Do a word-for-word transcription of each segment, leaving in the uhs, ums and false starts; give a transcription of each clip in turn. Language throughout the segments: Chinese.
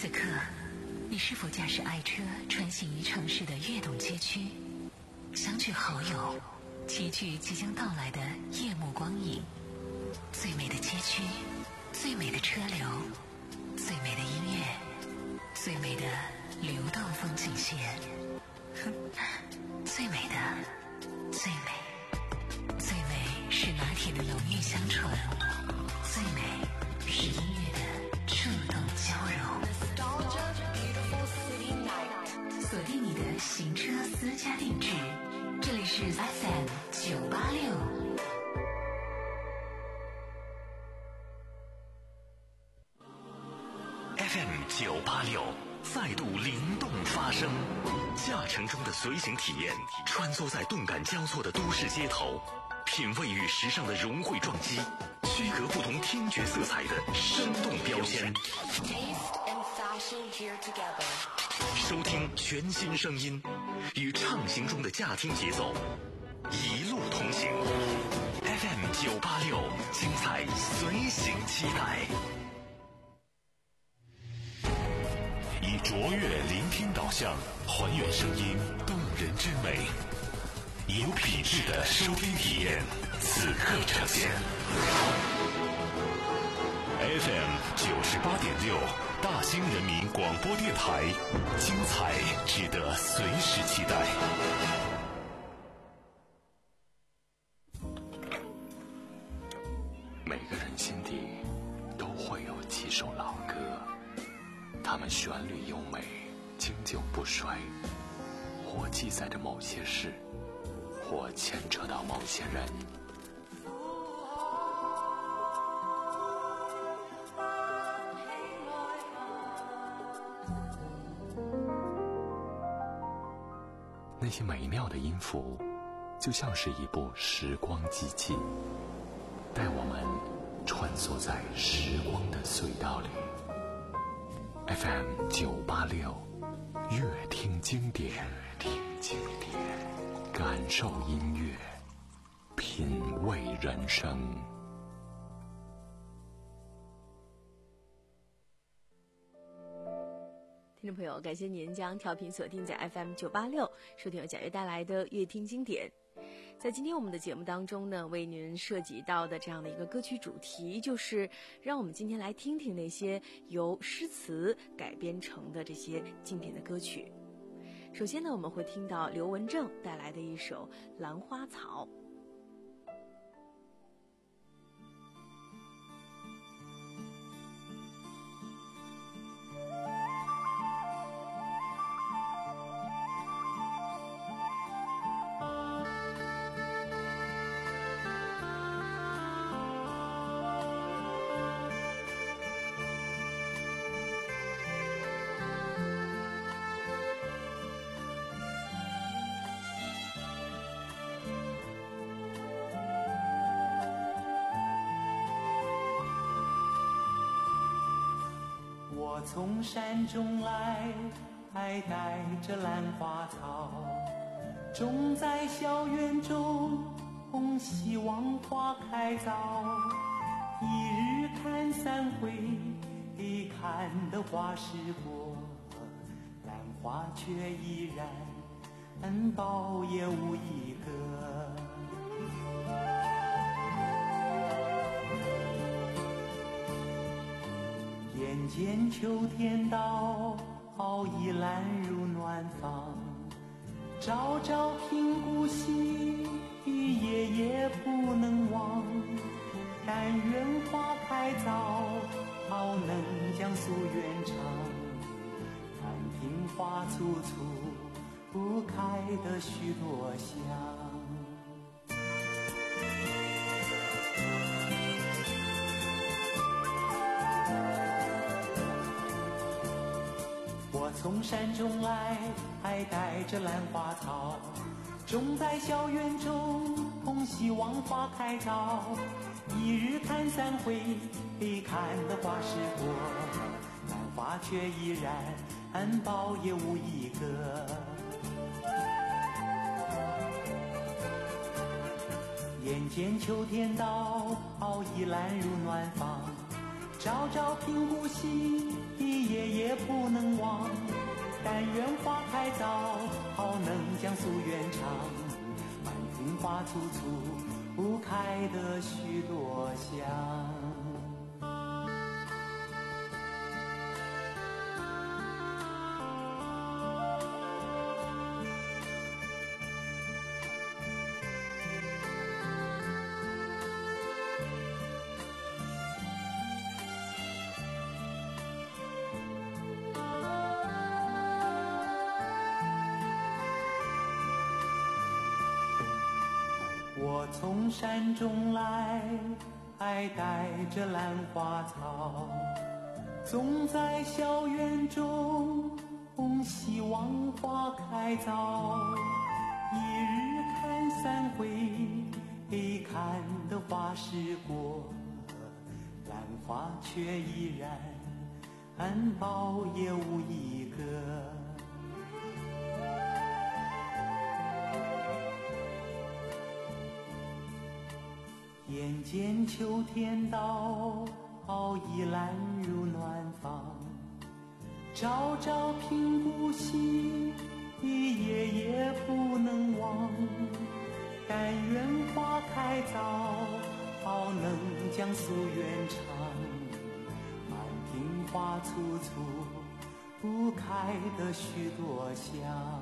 此刻，你是否驾驶爱车穿行于城市的跃动街区，相聚好友，齐聚即将到来的夜幕光影？最美的街区，最美的车流，最美的音乐，最美的流动风景线，最美的，最美，最美是拿铁的浓郁香醇，最美是音乐的触动交融。锁定你的行车私家定制，这里是 F M 九八六。 F M 九八六再度灵动发声，驾乘中的随行体验，穿梭在动感交错的都市街头，品味与时尚的融汇撞击，区隔不同听觉色彩的生动标签。收听全新声音，与畅行中的驾听节奏，一路同行。F M 九八六，精彩随行期待。以卓越聆听导向，还原声音动人之美，以有品质的收听体验，此刻呈现。F M 九十八点六，大兴人民广播电台，精彩值得随时期待。每个人心底都会有几首老歌，它们旋律优美，经久不衰，或记载着某些事，或牵扯到某些人。那些美妙的音符，就像是一部时光机器，带我们穿梭在时光的隧道里。F M 九八六，乐听经典，乐听经典，感受音乐，品味人生。 听众朋友，感谢您将调频锁定在 F M 九八六，收听由贾悦带来的乐听经典。在今天我们的节目当中呢，为您涉及到的这样的一个歌曲主题，就是让我们今天来听听那些由诗词改编成的这些经典的歌曲。首先呢，我们会听到刘文正带来的一首《兰花草》。 我从山中来，还带着兰花草，种在小园中，希望花开早。一日看三回，看得花时过，兰花却依然苞也无一个。眼见秋天到，已兰入暖房，朝朝频顾惜，夜夜不能忘。但愿花开早，能将夙愿偿。但听花簇簇，开得许多香。我从山中来，还带着兰花草，种在小园中，希望花开早。一日看三回，看得花时过，兰花却依然苞也无一个。眼见秋天到，已兰入暖房， 朝朝频顾惜，夜夜不能忘。但愿花开早，好能将夙愿偿。满庭花簇簇，不开的许多香。我从山中来，带着兰花草，种在校园中，希望花开早。一日看三回，看得花时过，兰花却依然苞也无一个。眼见秋天到，已懒入暖房。朝朝频顾惜，夜夜不能忘。但愿花开早，好能将夙愿偿。满庭花簇簇，不开的许多香。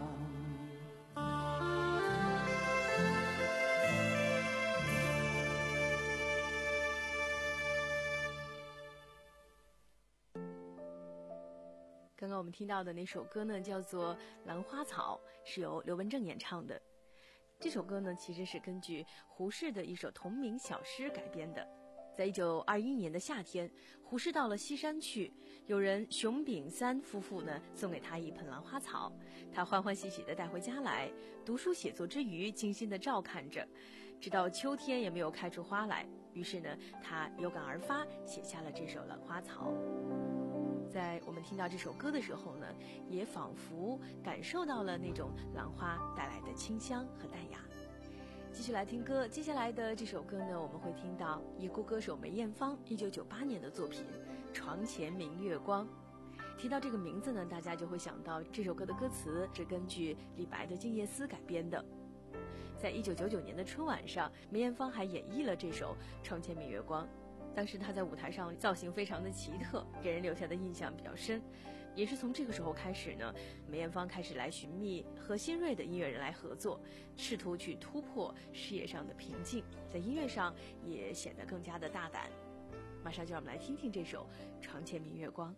刚刚我们听到的那首歌呢，叫做《兰花草》，是由刘文正演唱的。这首歌呢，其实是根据胡适的一首同名小诗改编的。在一九二一年的夏天，胡适到了西山去，有人熊丙三夫妇呢送给他一盆兰花草，他欢欢喜喜地带回家来，读书写作之余，精心地照看着，直到秋天也没有开出花来。于是呢，他有感而发，写下了这首《兰花草》。在我们听到这首歌的时候呢，也仿佛感受到了那种兰花带来的清香和淡雅。继续来听歌，接下来的这首歌呢，我们会听到已故歌手梅艳芳一九九八年的作品《床前明月光》。提到这个名字呢，大家就会想到这首歌的歌词是根据李白的《静夜思》改编的。在一九九九年的春晚上，梅艳芳还演绎了这首《床前明月光》。当时她在舞台上造型非常的奇特，给人留下的印象比较深。也是从这个时候开始呢，梅艳芳开始来寻觅和新锐的音乐人来合作，试图去突破事业上的瓶颈，在音乐上也显得更加的大胆。马上就让我们来听听这首《床前明月光》。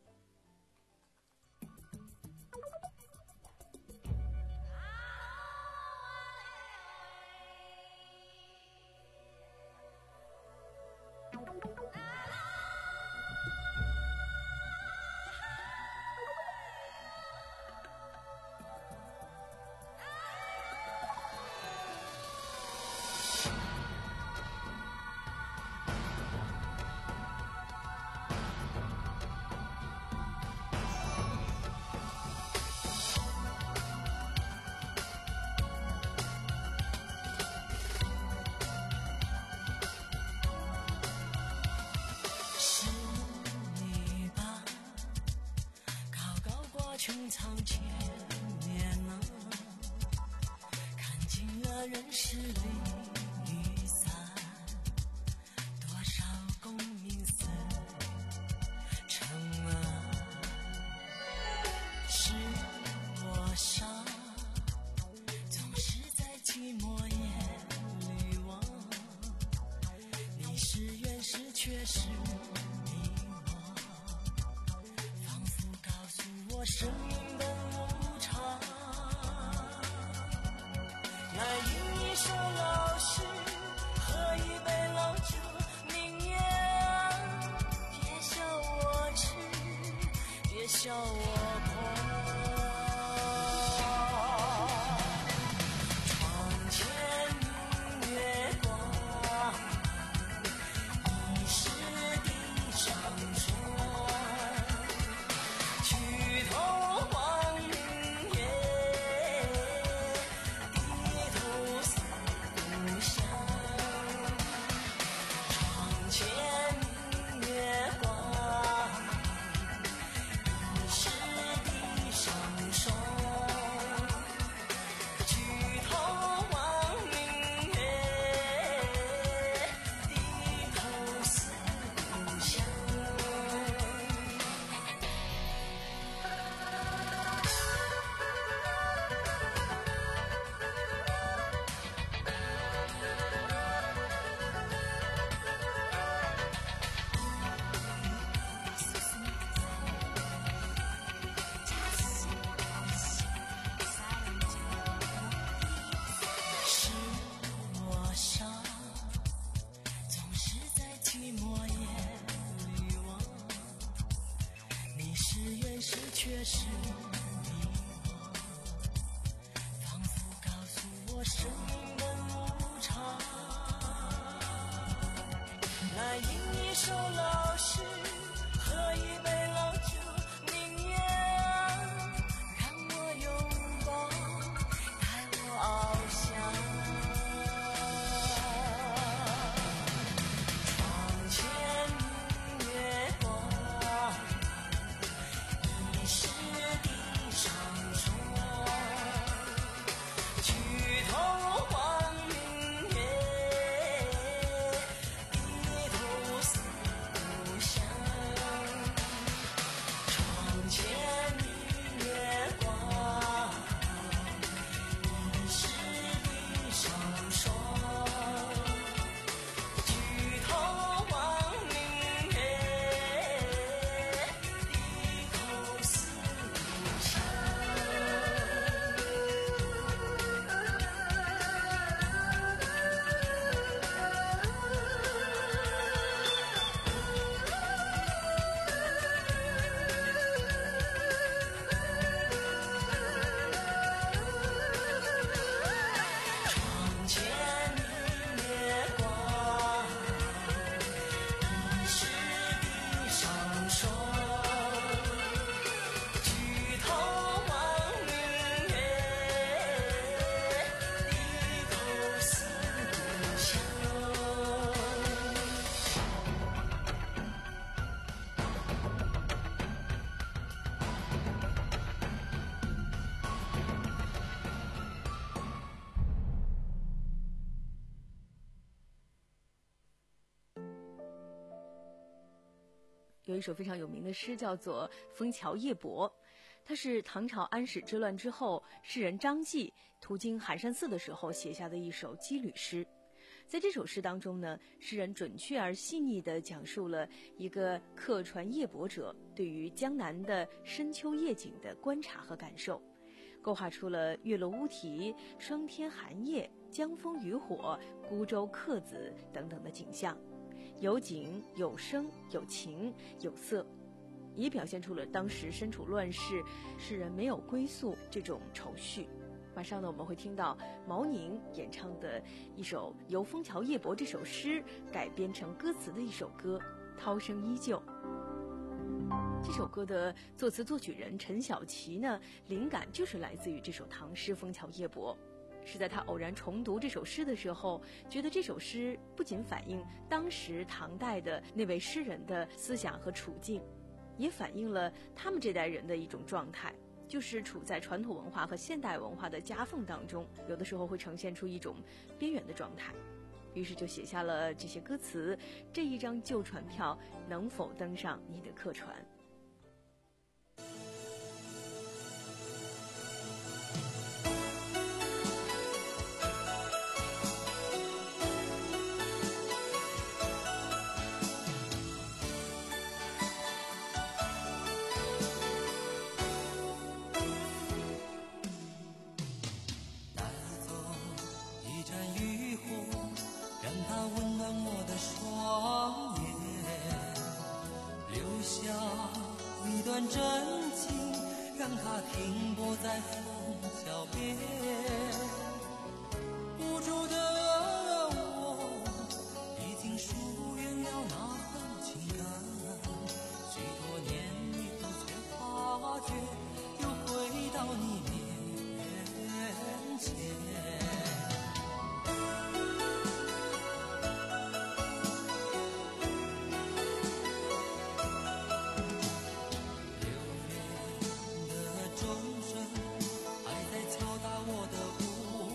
穹苍前面啊，看尽了人世离与散，多少功名似尘啊。是我傻，总是在寂寞夜里望，你是原始却是生命的无常，那饮一首老诗，喝一杯老酒，明月啊，别笑我痴，别笑我狂。床前明月光，疑是地上霜。举头望明月，低头思故乡。床前明月光。 现实却是迷惘，仿佛告诉我生命的无常。来吟一首老诗，喝一杯老酒，宁愿让我拥抱，带我翱翔。窗前明月光，疑是地上霜。举头望明月，低头思故乡。窗前明月光，疑是地上霜。举头望明月，低头思故乡。窗前明月光，疑是地上霜。举头望明月，低头思故乡。 有一首非常有名的诗叫做《枫桥夜泊》，它是唐朝安史之乱之后，诗人张继途经寒山寺的时候写下的一首羁旅诗。在这首诗当中呢，诗人准确而细腻地讲述了一个客船夜泊者对于江南的深秋夜景的观察和感受，勾画出了月落乌啼、霜天寒夜、江枫渔火、孤舟客子等等的景象，有景有声有情有色，也表现出了当时身处乱世，诗人没有归宿这种愁绪。马上呢，我们会听到毛宁演唱的一首由《枫桥夜泊》这首诗改编成歌词的一首歌《涛声依旧》。这首歌的作词作曲人陈小琪呢，灵感就是来自于这首唐诗《枫桥夜泊》。是在他偶然重读这首诗的时候，觉得这首诗不仅反映当时唐代的那位诗人的思想和处境，也反映了他们这代人的一种状态，就是处在传统文化和现代文化的夹缝当中，有的时候会呈现出一种边缘的状态。于是就写下了这些歌词：这一张旧船票能否登上你的客船？ 一段真情，让它停泊在枫桥边。无助的我，已经疏远了那份情感。许多年以后，才发觉又回到你面前。钟声还在敲打我的无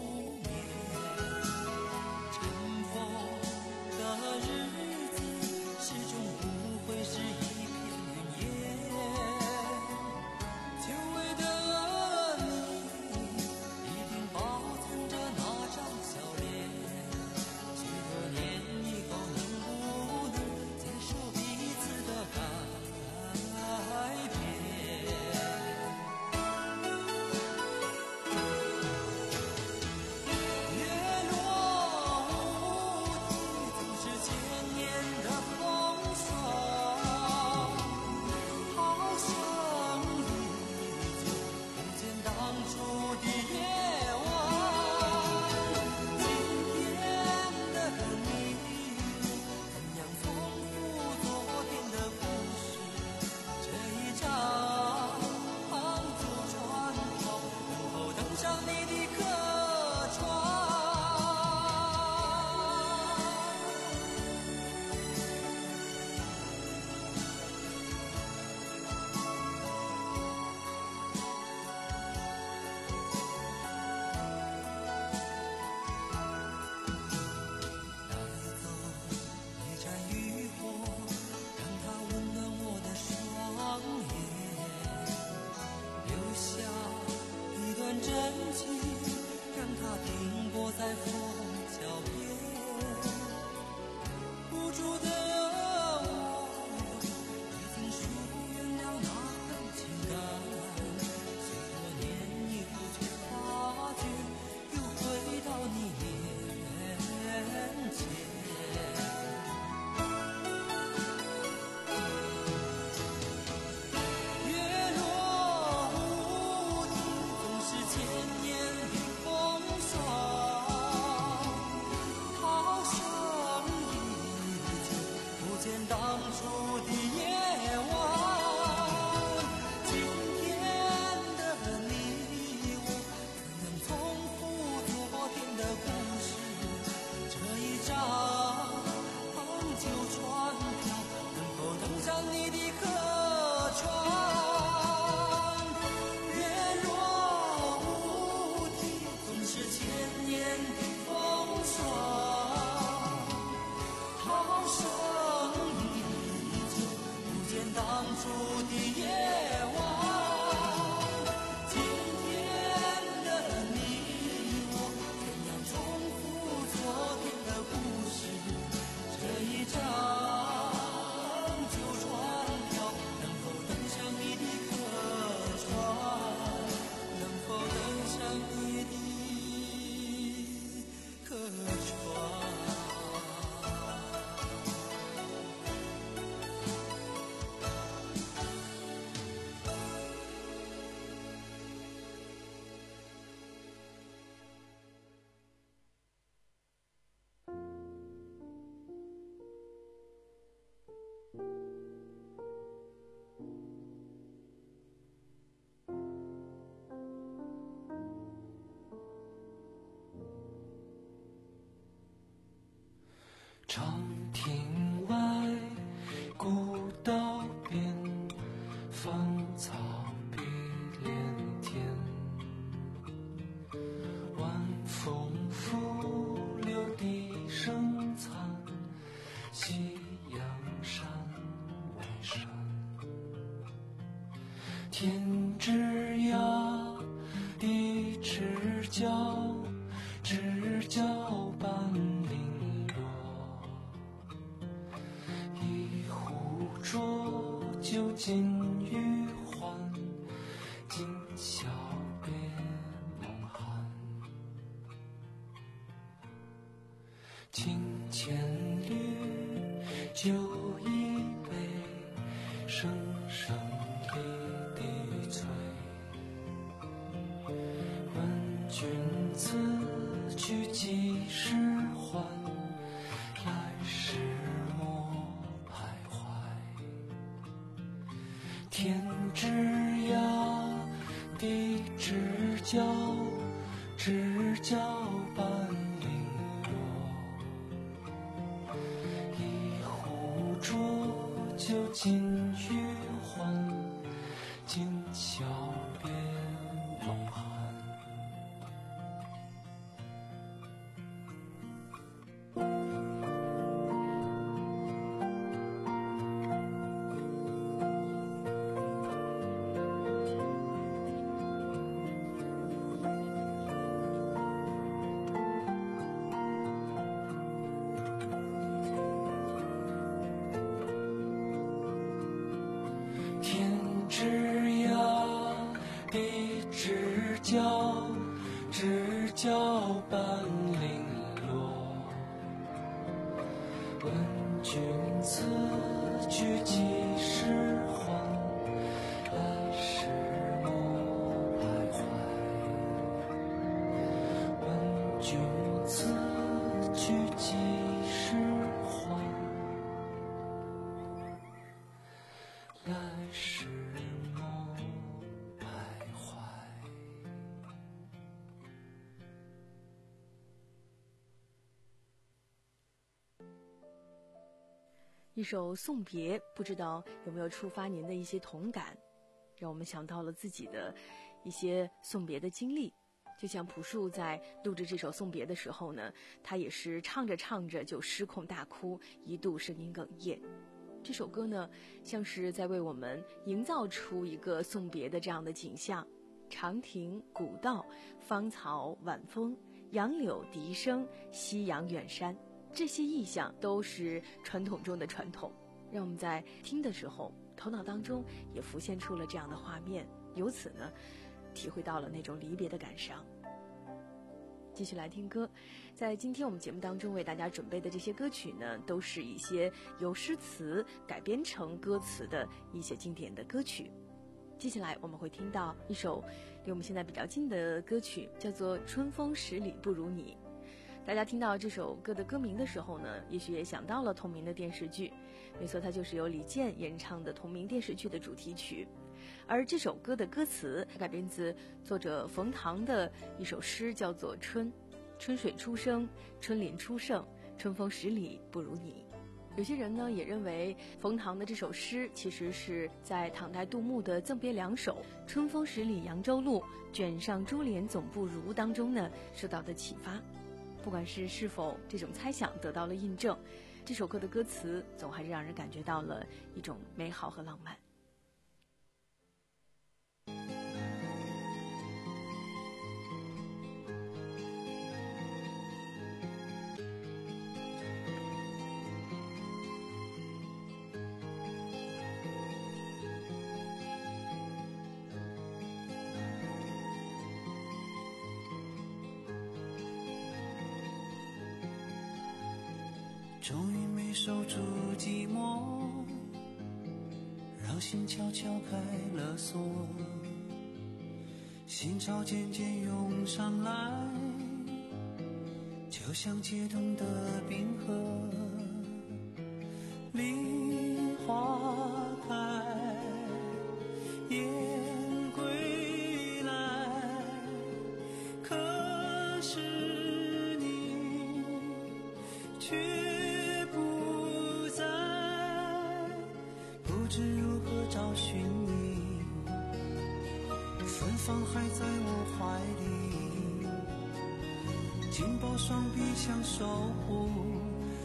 天之涯，地之角，知交半零落。一壶浊酒尽余欢，今宵别梦寒。清千缕，酒一杯，声声滴滴催。问君此去几时还？来时莫徘徊。天之涯，地之角，知交半零落。一壶浊酒尽余欢，今宵别梦寒。天之涯，地之角，知交半零落。问君此去几时还？来时莫徘徊。问君此去几时还？来时莫徘徊。 一首送别，不知道有没有触发您的一些同感，让我们想到了自己的一些送别的经历。就像朴树在录制这首送别的时候呢，他也是唱着唱着就失控大哭，一度声音哽咽。这首歌呢，像是在为我们营造出一个送别的这样的景象。长亭古道，芳草晚风，杨柳笛声，夕阳远山，这些意象都是传统中的传统，让我们在听的时候头脑当中也浮现出了这样的画面，由此呢体会到了那种离别的感伤。继续来听歌，在今天我们节目当中为大家准备的这些歌曲呢，都是一些由诗词改编成歌词的一些经典的歌曲。接下来我们会听到一首离我们现在比较近的歌曲，叫做《春风十里不如你》。大家听到这首歌的歌名的时候呢，也许也想到了同名的电视剧，没错，它就是由李健演唱的同名电视剧的主题曲。而这首歌的歌词改编自作者冯唐的一首诗，叫做《春》。春水初生，春林初盛，春风十里不如你。有些人呢也认为冯唐的这首诗其实是在唐代杜牧的赠别两首《春风十里扬州路，卷上珠帘总不如》当中呢受到的启发。不管是是否这种猜想得到了印证，这首歌的歌词总还是让人感觉到了一种美好和浪漫。 终于没守住寂寞，让心悄悄开了锁，心潮渐渐涌上来，就像解冻的冰河。梨花开，雁归来，可是你却不知如何找寻你，芬芳还在我怀里，紧抱双臂想守护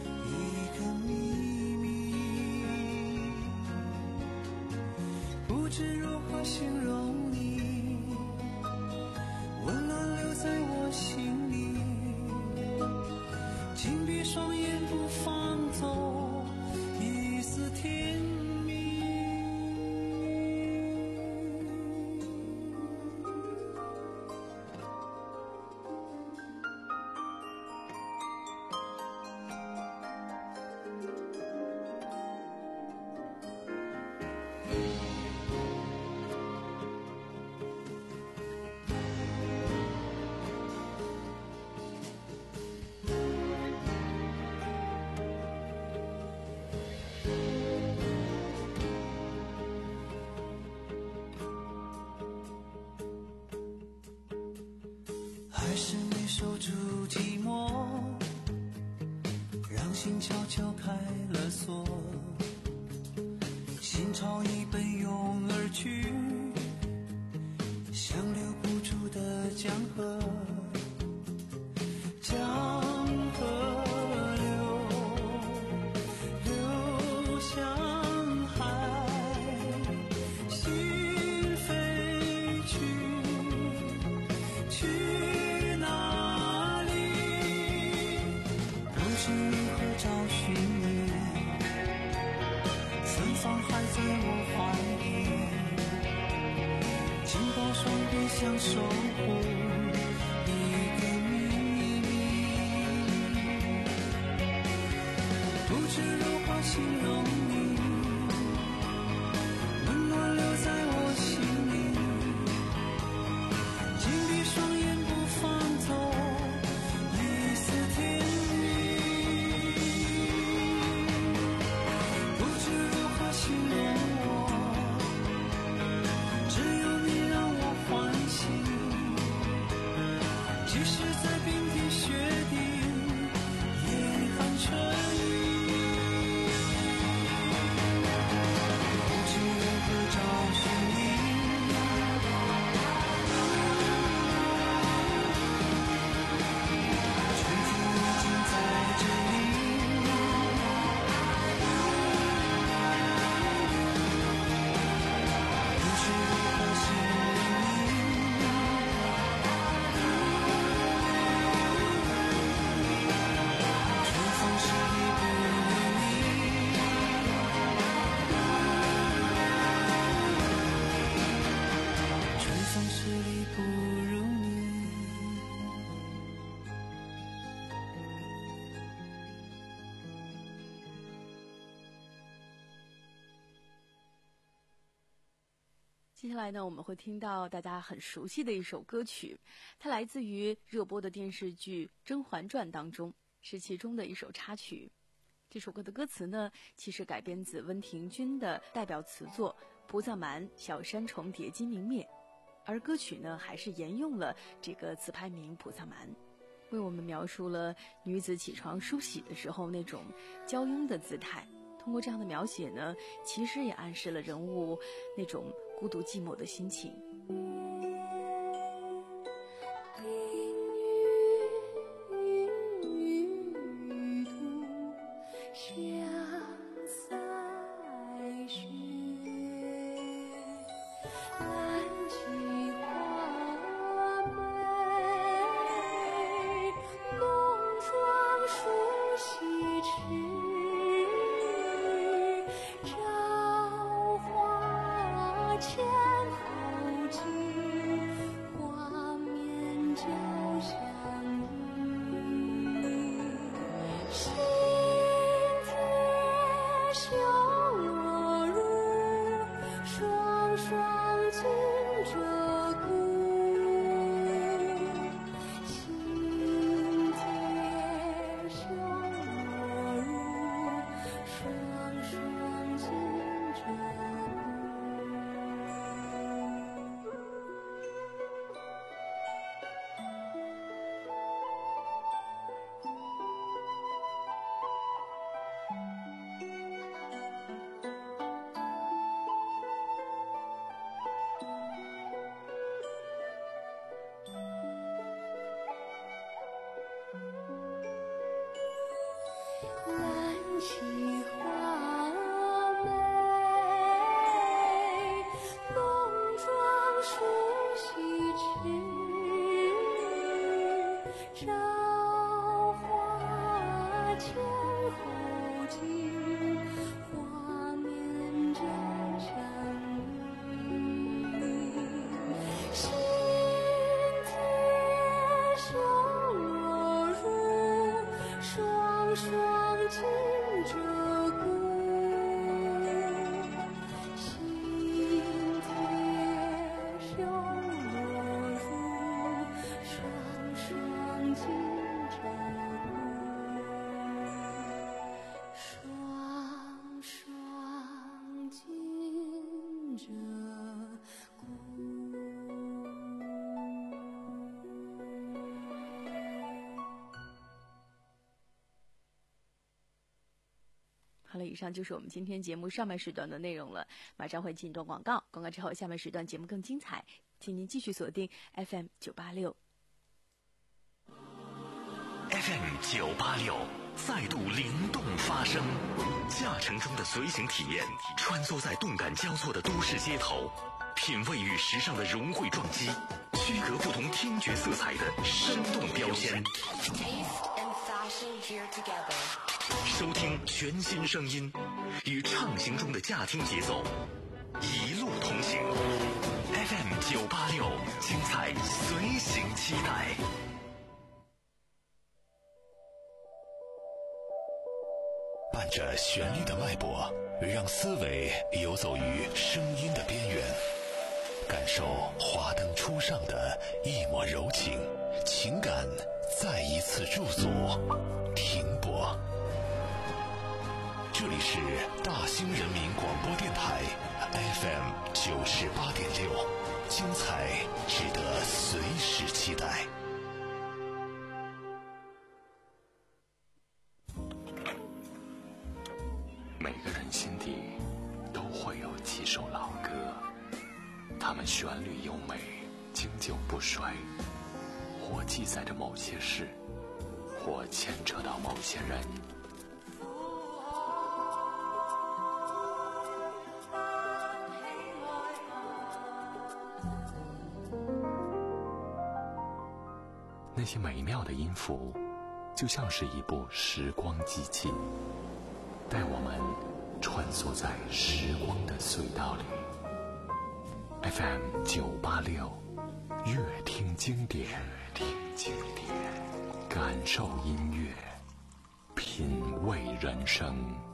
一个秘密。不知知如何形容你，温暖留在我心里，紧闭双眼不放走一丝甜蜜。还是你守住寂寞，让心悄悄开了锁，心潮已奔涌而去，像留不住的江河，江河流，流向海，心飞去，去找寻你，芬芳还在我怀里，紧抱双臂想守护一个秘密，不知如何形容你，温暖留在我心里，紧闭双眼不放走一丝甜蜜。形容我，只有你让我欢喜，即使在冰天雪地也含春意。不知如何找寻你，春风已经在这里， 接下来呢，我们会听到大家很熟悉的一首歌曲，它来自于热播的电视剧《甄嬛传》当中，是其中的一首插曲。这首歌的歌词呢，其实改编自温庭筠的代表词作《菩萨蛮·小山重叠鸡鸣灭》，而歌曲呢，还是沿用了这个词牌名《菩萨蛮》，为我们描述了女子起床梳洗的时候那种娇慵的姿态。通过这样的描写呢，其实也暗示了人物那种孤独寂寞的心情。 以上就是我们今天节目上半时段的内容了。马上会进一段广告，广告之后下半时段节目更精彩，请您继续锁定 F M 九八六。 F M 九八六再度灵动发声，驾乘中的随行体验，穿梭在动感交错的都市街头，品味与时尚的融汇撞击，区隔不同听觉色彩的生动标签。收听全新声音，与畅行中的驾听节奏，一路同行。F M 九八六，精彩随行期待。伴着旋律的脉搏，让思维游走于声音的边缘，感受华灯初上的一抹柔情，情感再一次驻足停泊。这里是大兴人民广播电台 F M 九十八点六，精彩值得随时期待。每个人心底都会有几首老歌，它们旋律优美，经久不衰，或记载着某些事，或牵扯到某些人。那些美妙的音符，就像是一部时光机器，带我们穿梭在时光的隧道里。F M 九八六，乐听经典，乐听经典，感受音乐，品味人生。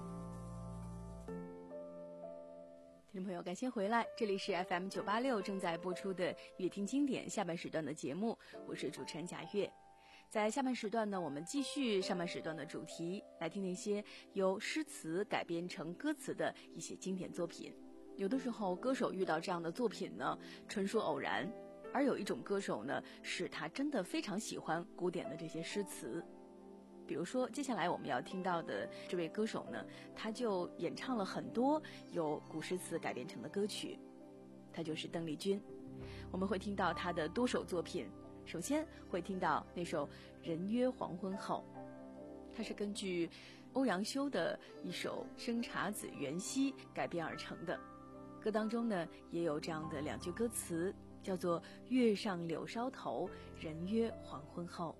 听众朋友，感谢回来，这里是 F M 九八六正在播出的乐听经典下半时段的节目，我是主持人贾月。在下半时段呢，我们继续上半时段的主题，来听那些由诗词改编成歌词的一些经典作品。有的时候歌手遇到这样的作品呢，纯属偶然，而有一种歌手呢，是他真的非常喜欢古典的这些诗词。比如说接下来我们要听到的这位歌手呢，他就演唱了很多由古诗词改编成的歌曲，他就是邓丽君。我们会听到他的多首作品，首先会听到那首《人约黄昏后》，它是根据欧阳修的一首《生查子·元夕》改编而成的。歌当中呢，也有这样的两句歌词，叫做“月上柳梢头，人约黄昏后”。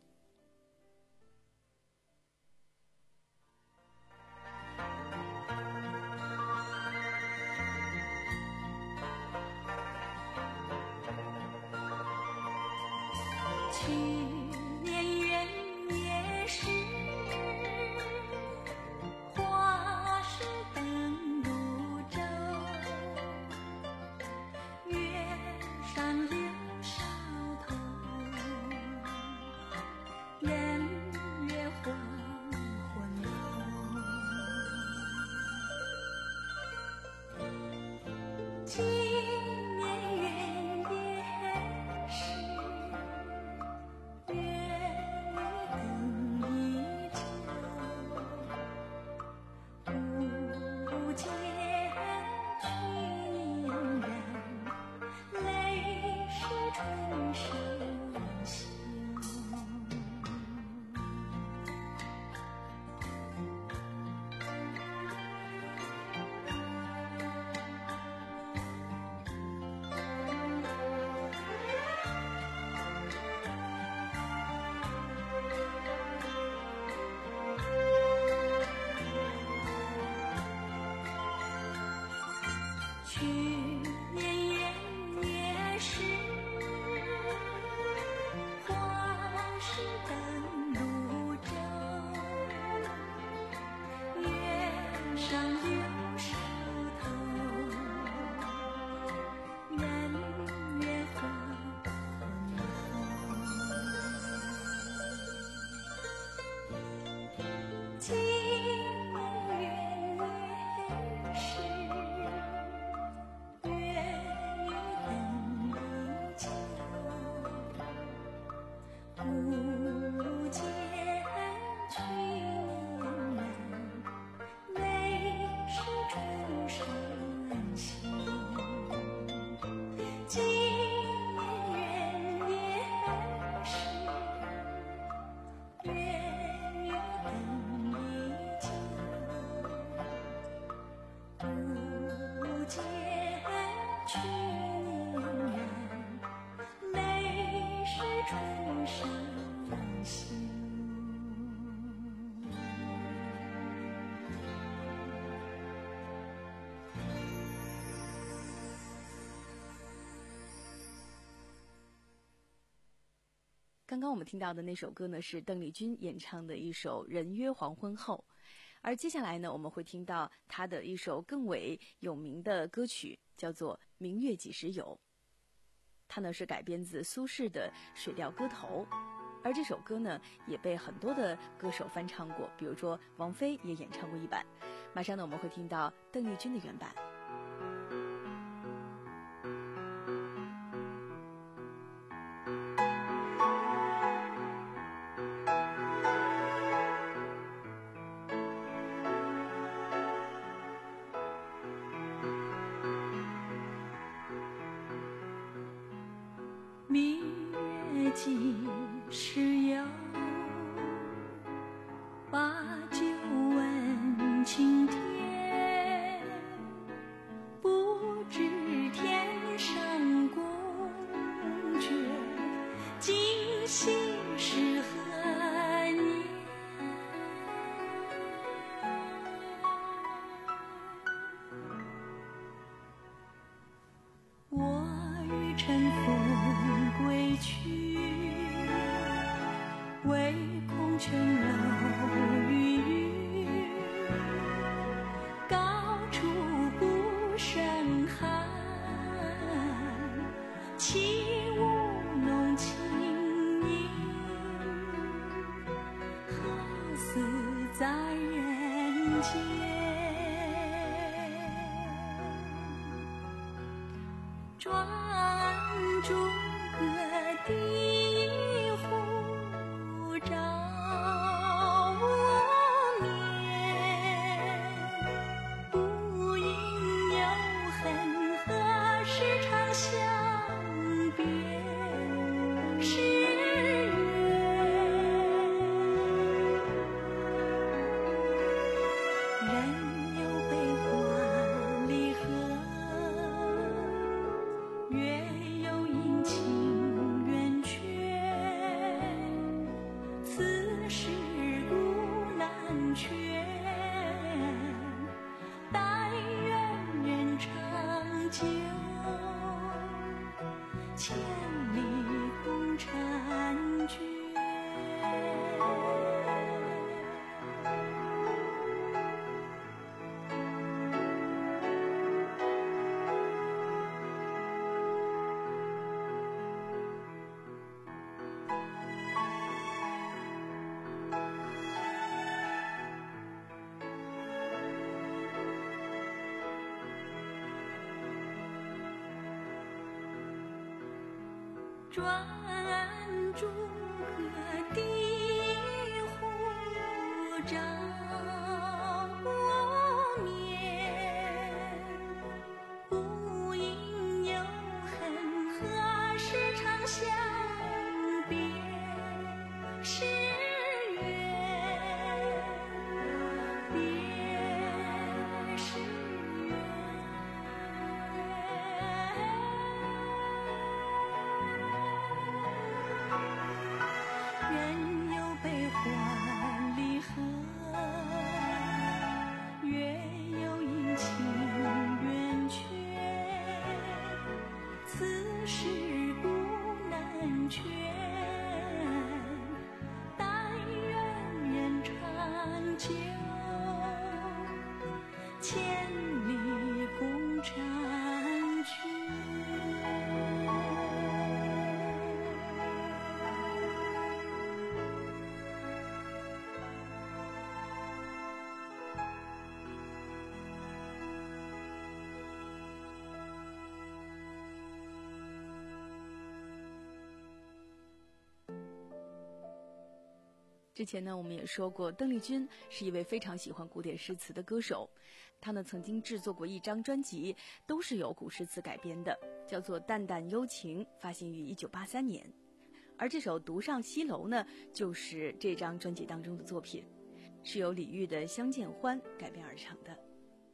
去年元夜时，花市灯如昼，月上柳梢头， 今年也是月月等你久，不见去年人，泪是春上休。 刚刚我们听到的那首歌呢，是邓丽君演唱的一首《人约黄昏后》，而接下来呢，我们会听到她的一首更为有名的歌曲，叫做《明月几时有》。它呢是改编自苏轼的《水调歌头》，而这首歌呢也被很多的歌手翻唱过，比如说王菲也演唱过一版。马上呢，我们会听到邓丽君的原版。 明月几时有？把酒问青天。不知天上宫阙，今夕是何年？我欲乘风归去，唯恐琼楼玉宇，高处不胜寒。起舞弄清影，好似在人间。转朱阁地户照无眠，不应有恨，何时长相别时圆？人有悲欢离合，月有阴晴圆缺，此事古难全。但愿人长久，千里共婵娟。转朱阁地户照无眠，不应有恨，何时长相别时圆？别时圆。人有悲欢离合， 之前呢，我们也说过，邓丽君是一位非常喜欢古典诗词的歌手。她呢曾经制作过一张专辑，都是由古诗词改编的，叫做《淡淡幽情》，发行于一九八三年。而这首《独上西楼》呢，就是这张专辑当中的作品，是由李煜的《相见欢》改编而成的。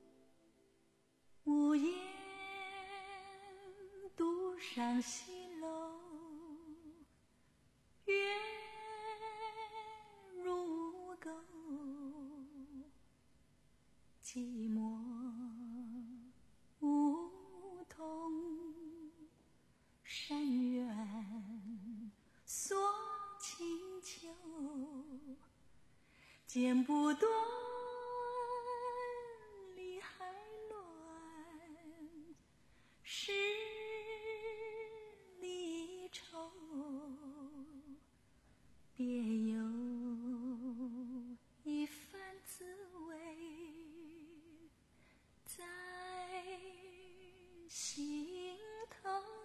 无言独上西楼，月如钩，寂寞梧桐深院锁清秋，剪不断理还乱，是离愁，别有一番滋味在心头。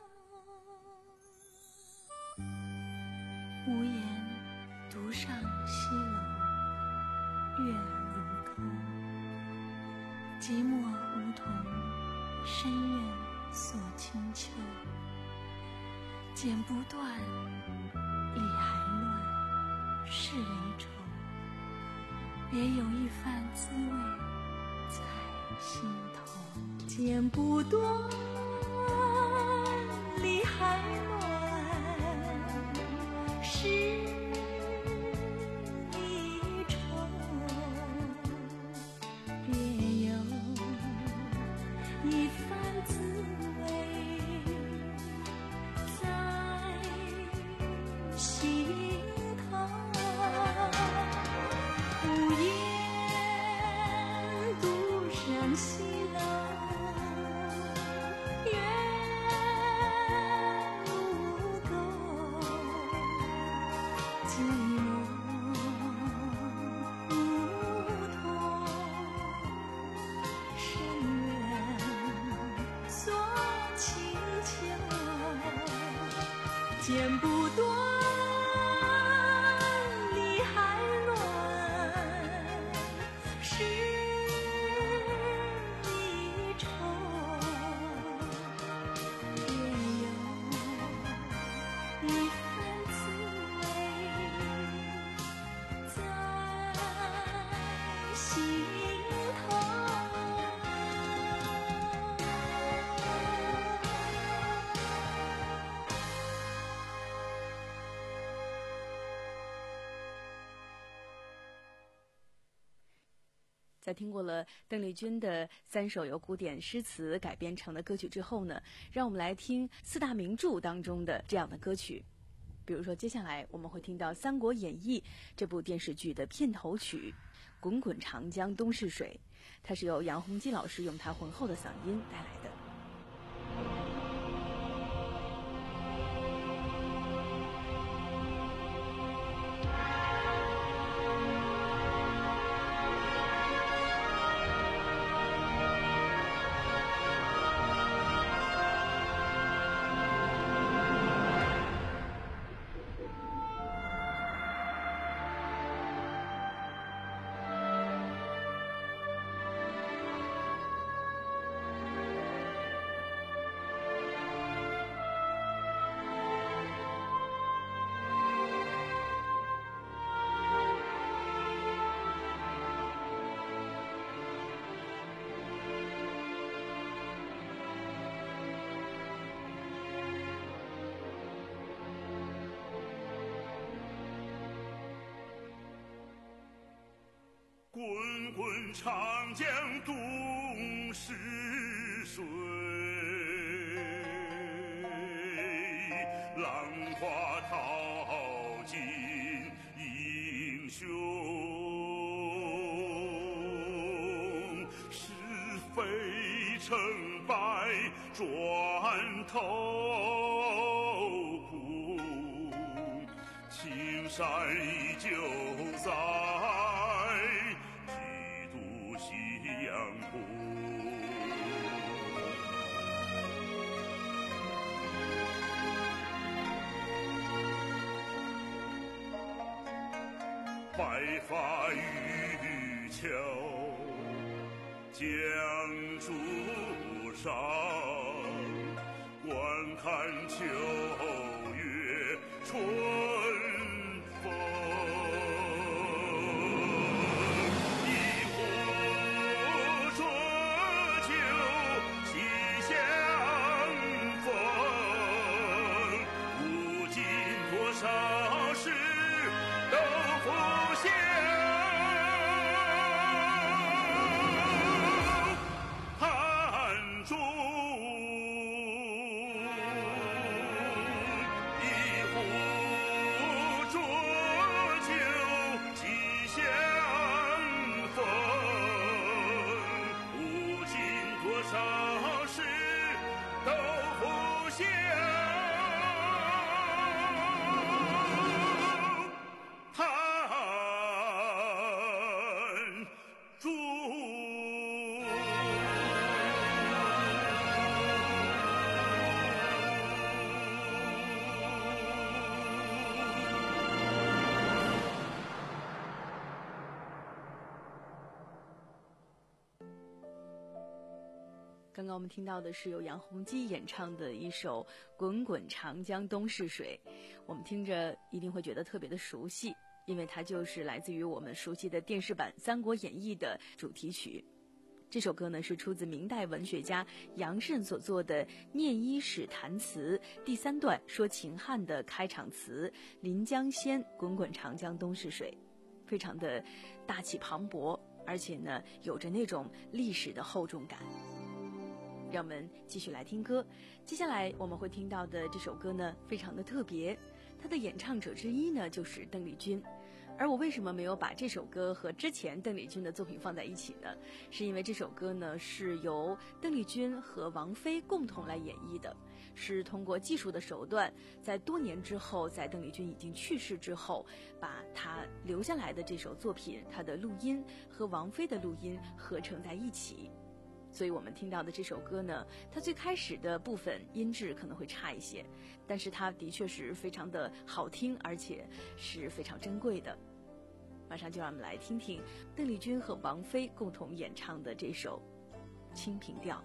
无言独上西楼，月如钩，寂寞梧桐深院锁清秋，剪不断理还乱，是离愁，别有一番滋味在心头。剪不断理还乱，是离愁，别有一番滋味在心头。无言独上西楼，月如钩，寂寞梧桐深院锁清秋，剪不断理还乱，是离愁，别有一番滋味在心头。 在听过了邓丽君的三首由古典诗词改编成的歌曲之后呢，让我们来听四大名著当中的这样的歌曲。比如说接下来我们会听到《三国演义》这部电视剧的片头曲《滚滚长江东逝水》，它是由杨洪基老师用他浑厚的嗓音带来的。 滚滚长江东逝水，浪花淘尽英雄。是非成败转头哭，青山依旧在。阳湖， 白发渔樵江渚上，观看秋月春风。一壶浊酒喜相逢，无尽多少事都浮现。汉中一壶浊酒喜相逢，无尽多少事都浮现。汉中。 刚刚我们听到的是由杨洪基演唱的一首《滚滚长江东逝水》，我们听着一定会觉得特别的熟悉，因为它就是来自于我们熟悉的电视版《三国演义》的主题曲。这首歌呢是出自明代文学家杨慎所作的《念衣使弹词》第三段，说秦汉的开场词“临江仙，滚滚长江东逝水”，非常的大气磅礴，而且呢有着那种历史的厚重感。让我们继续来听歌。接下来我们会听到的这首歌呢非常的特别，它的演唱者之一呢就是邓丽君。而我为什么没有把这首歌和之前邓丽君的作品放在一起呢？是因为这首歌呢是由邓丽君和王菲共同来演绎的，是通过技术的手段，在多年之后，在邓丽君已经去世之后，把她留下来的这首作品，她的录音和王菲的录音合成在一起。所以我们听到的这首歌呢，它最开始的部分音质可能会差一些，但是它的确是非常的好听，而且是非常珍贵的。马上就让我们来听听邓丽君和王菲共同演唱的这首《清平调》。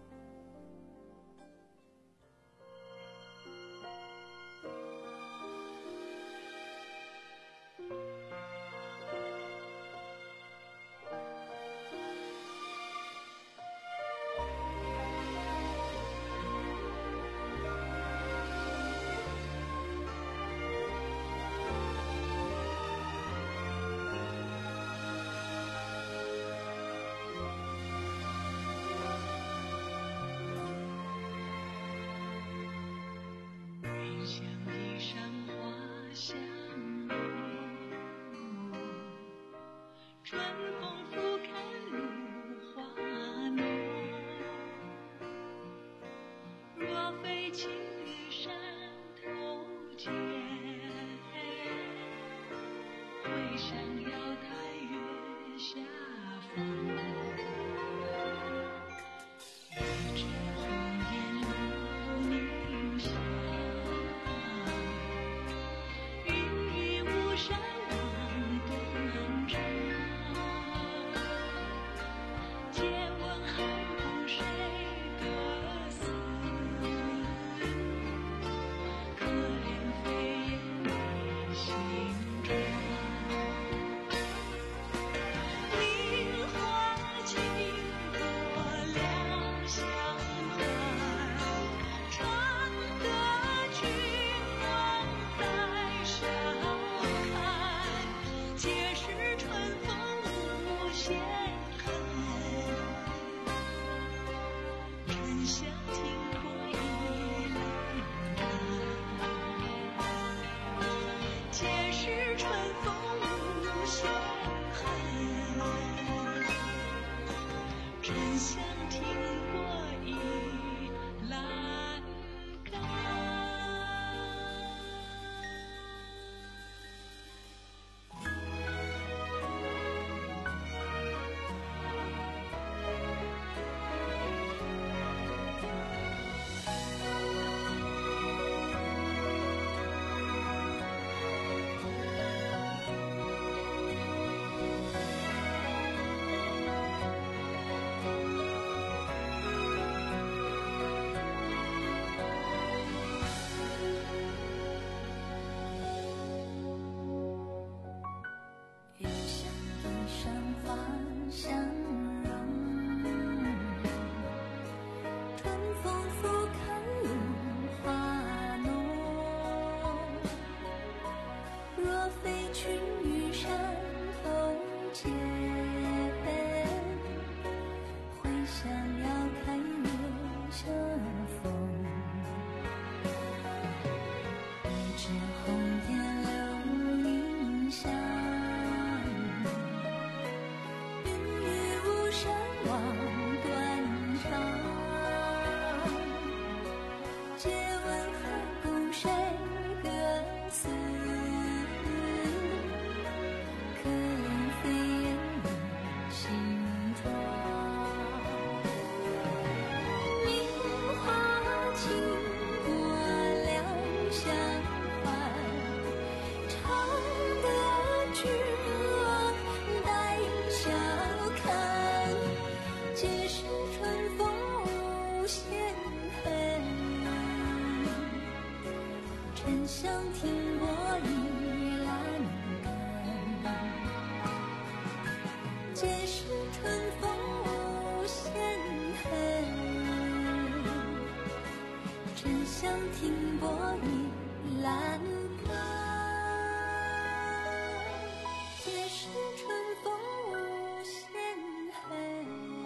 见闻海不水的思还不谁的死，可飞燕你心窗。名花倾国两相还，常得君王带笑看，皆是春风无限恨。沉香停泊倚栏杆，皆是春风无限恨。沉香停泊倚栏杆，皆是春风无限恨。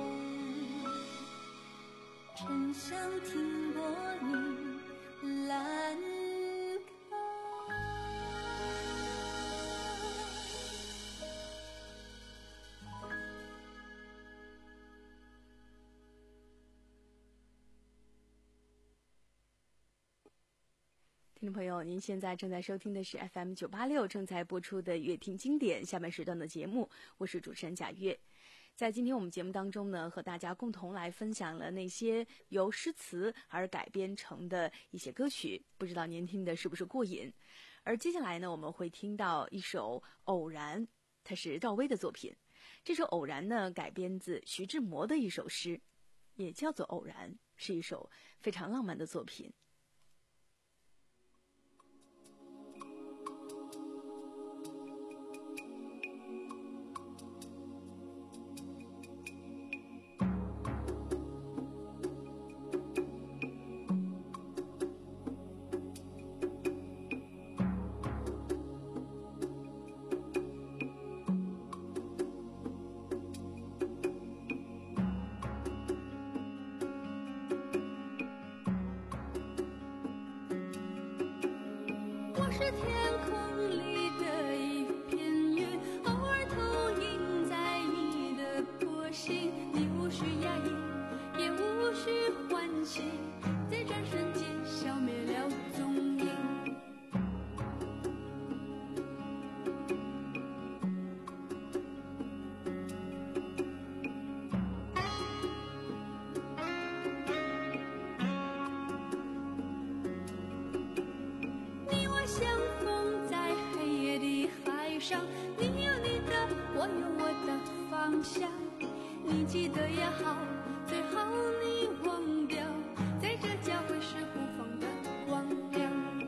沉香停泊倚栏杆。 听众朋友，您现在正在收听的是 F M 九八六正在播出的乐听经典下半时段的节目，我是主持人贾月。在今天我们节目当中呢，和大家共同来分享了那些由诗词而改编成的一些歌曲，不知道您听的是不是过瘾？而接下来呢，我们会听到一首《偶然》，它是赵薇的作品。这首《偶然》呢，改编自徐志摩的一首诗，也叫做《偶然》，是一首非常浪漫的作品。 我是天空里的一片云，偶尔投影在你的波心，你无需压抑，也无需欢喜，在转瞬间消灭了踪影。相逢在黑夜的海上，你有你的，我有我的方向。你记得也好，最好你忘掉，在这交汇时互放的光亮。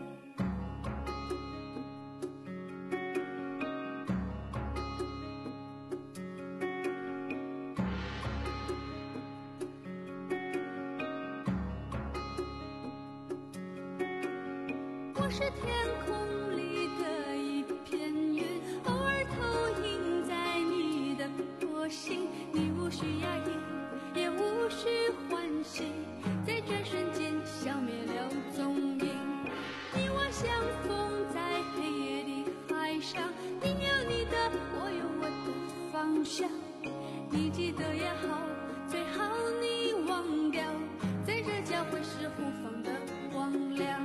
我是天空里的一片云，偶尔投影在你的波心，你无需压抑，也无需欢喜，在转瞬间消灭了踪影。你我相逢在黑夜的海上，你有你的，我有我的方向。你记得也好，最好你忘掉，在这交汇时互放的光亮。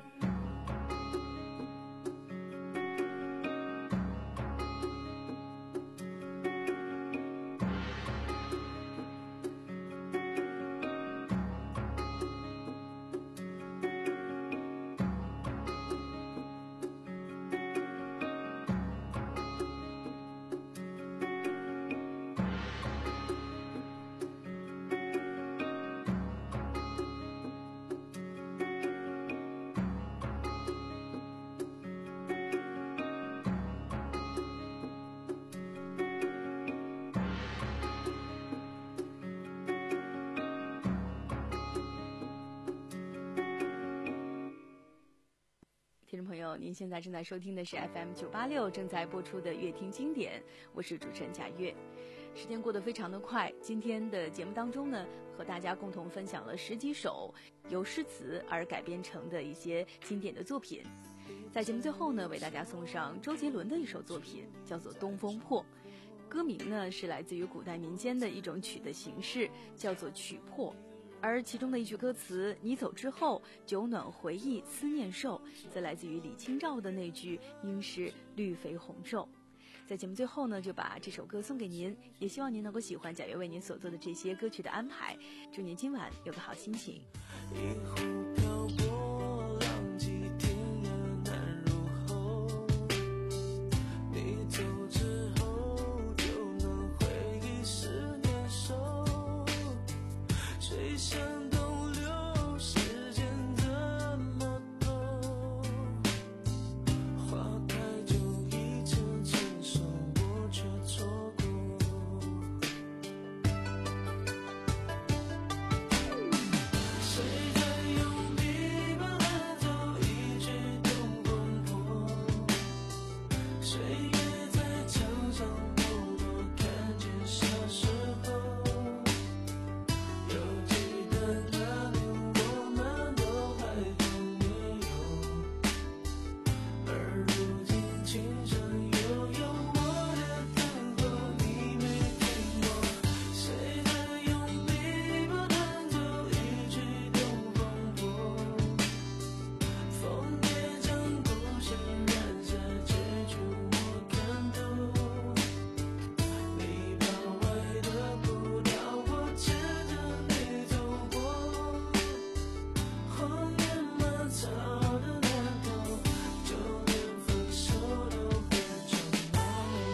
听众朋友，您现在正在收听的是 F M 九八六正在播出的乐听经典，我是主持人贾月。时间过得非常的快，今天的节目当中呢，和大家共同分享了十几首由诗词而改编成的一些经典的作品。在节目最后呢，为大家送上周杰伦的一首作品，叫做《东风破》。歌名呢是来自于古代民间的一种曲的形式，叫做曲破。 而其中的一句歌词“你走之后，酒暖回忆思念瘦”，则来自于李清照的那句“应是绿肥红瘦”。在节目最后呢，就把这首歌送给您，也希望您能够喜欢贾跃为您所做的这些歌曲的安排。祝您今晚有个好心情。 一壶漂泊，浪迹天涯难入喉。你走之后，就能回忆思念瘦。谁想东流，时间这么多，花开就一直成熟，我却错过。谁在用琵琶弹奏一曲东风破？岁月在墙上剥落，看见小时候。犹记得那年我们都还很年幼，而如今琴声悠悠，我的tango你没听过。谁在用琵琶弹奏一曲东风破？枫叶将故事染下，结局我看透。篱笆外的古道，我牵着你走过。荒野蔓草的那头，就连分手都会沉默。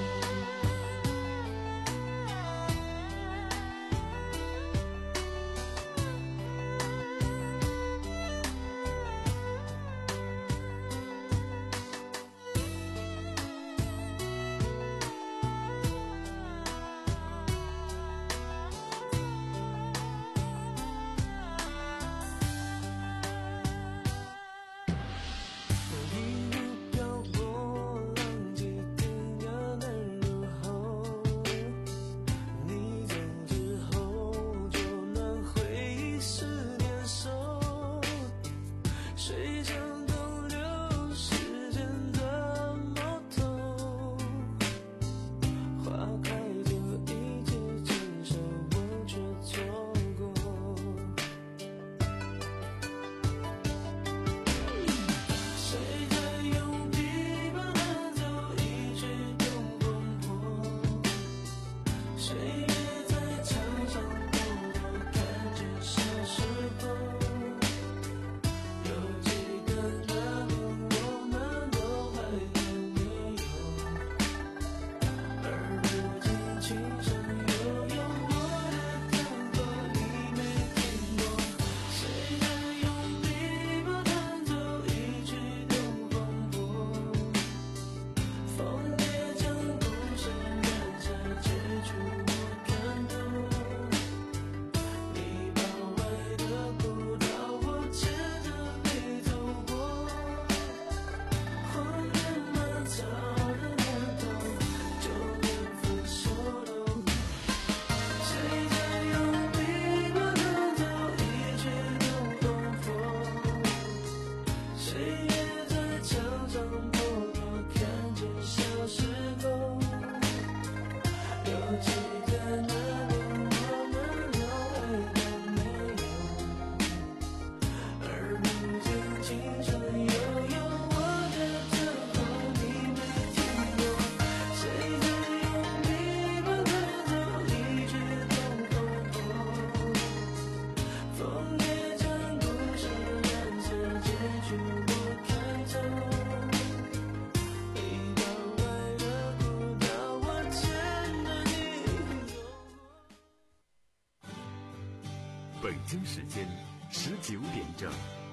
一路漂泊，浪迹天涯难入喉。你走之后，就能回忆思念瘦。谁想东流，时间这么透，花开就一直成熟，我却错过。谁在用琵琶弹奏一曲东风破？岁月在墙上剥落，看见小时候。犹记得那年我们都还很年幼，而如今琴声悠悠，我的tango你没听过。谁在用琵琶弹奏一曲东风破？枫叶将故事染下，结局我看透。篱笆外的古道，我牵着你走过。荒野蔓草的那头，就连分手都。谁在用琵琶弹奏一曲东风破？岁月在墙上剥落，看见小时候。犹记得那年我们都还很年幼，而如今琴声悠悠，我的tango你没听过。谁在用琵琶弹奏一曲东风破？枫叶将故事染下，结局我看透。篱笆外的古道，我牵着你走过。 北京时间十九点整。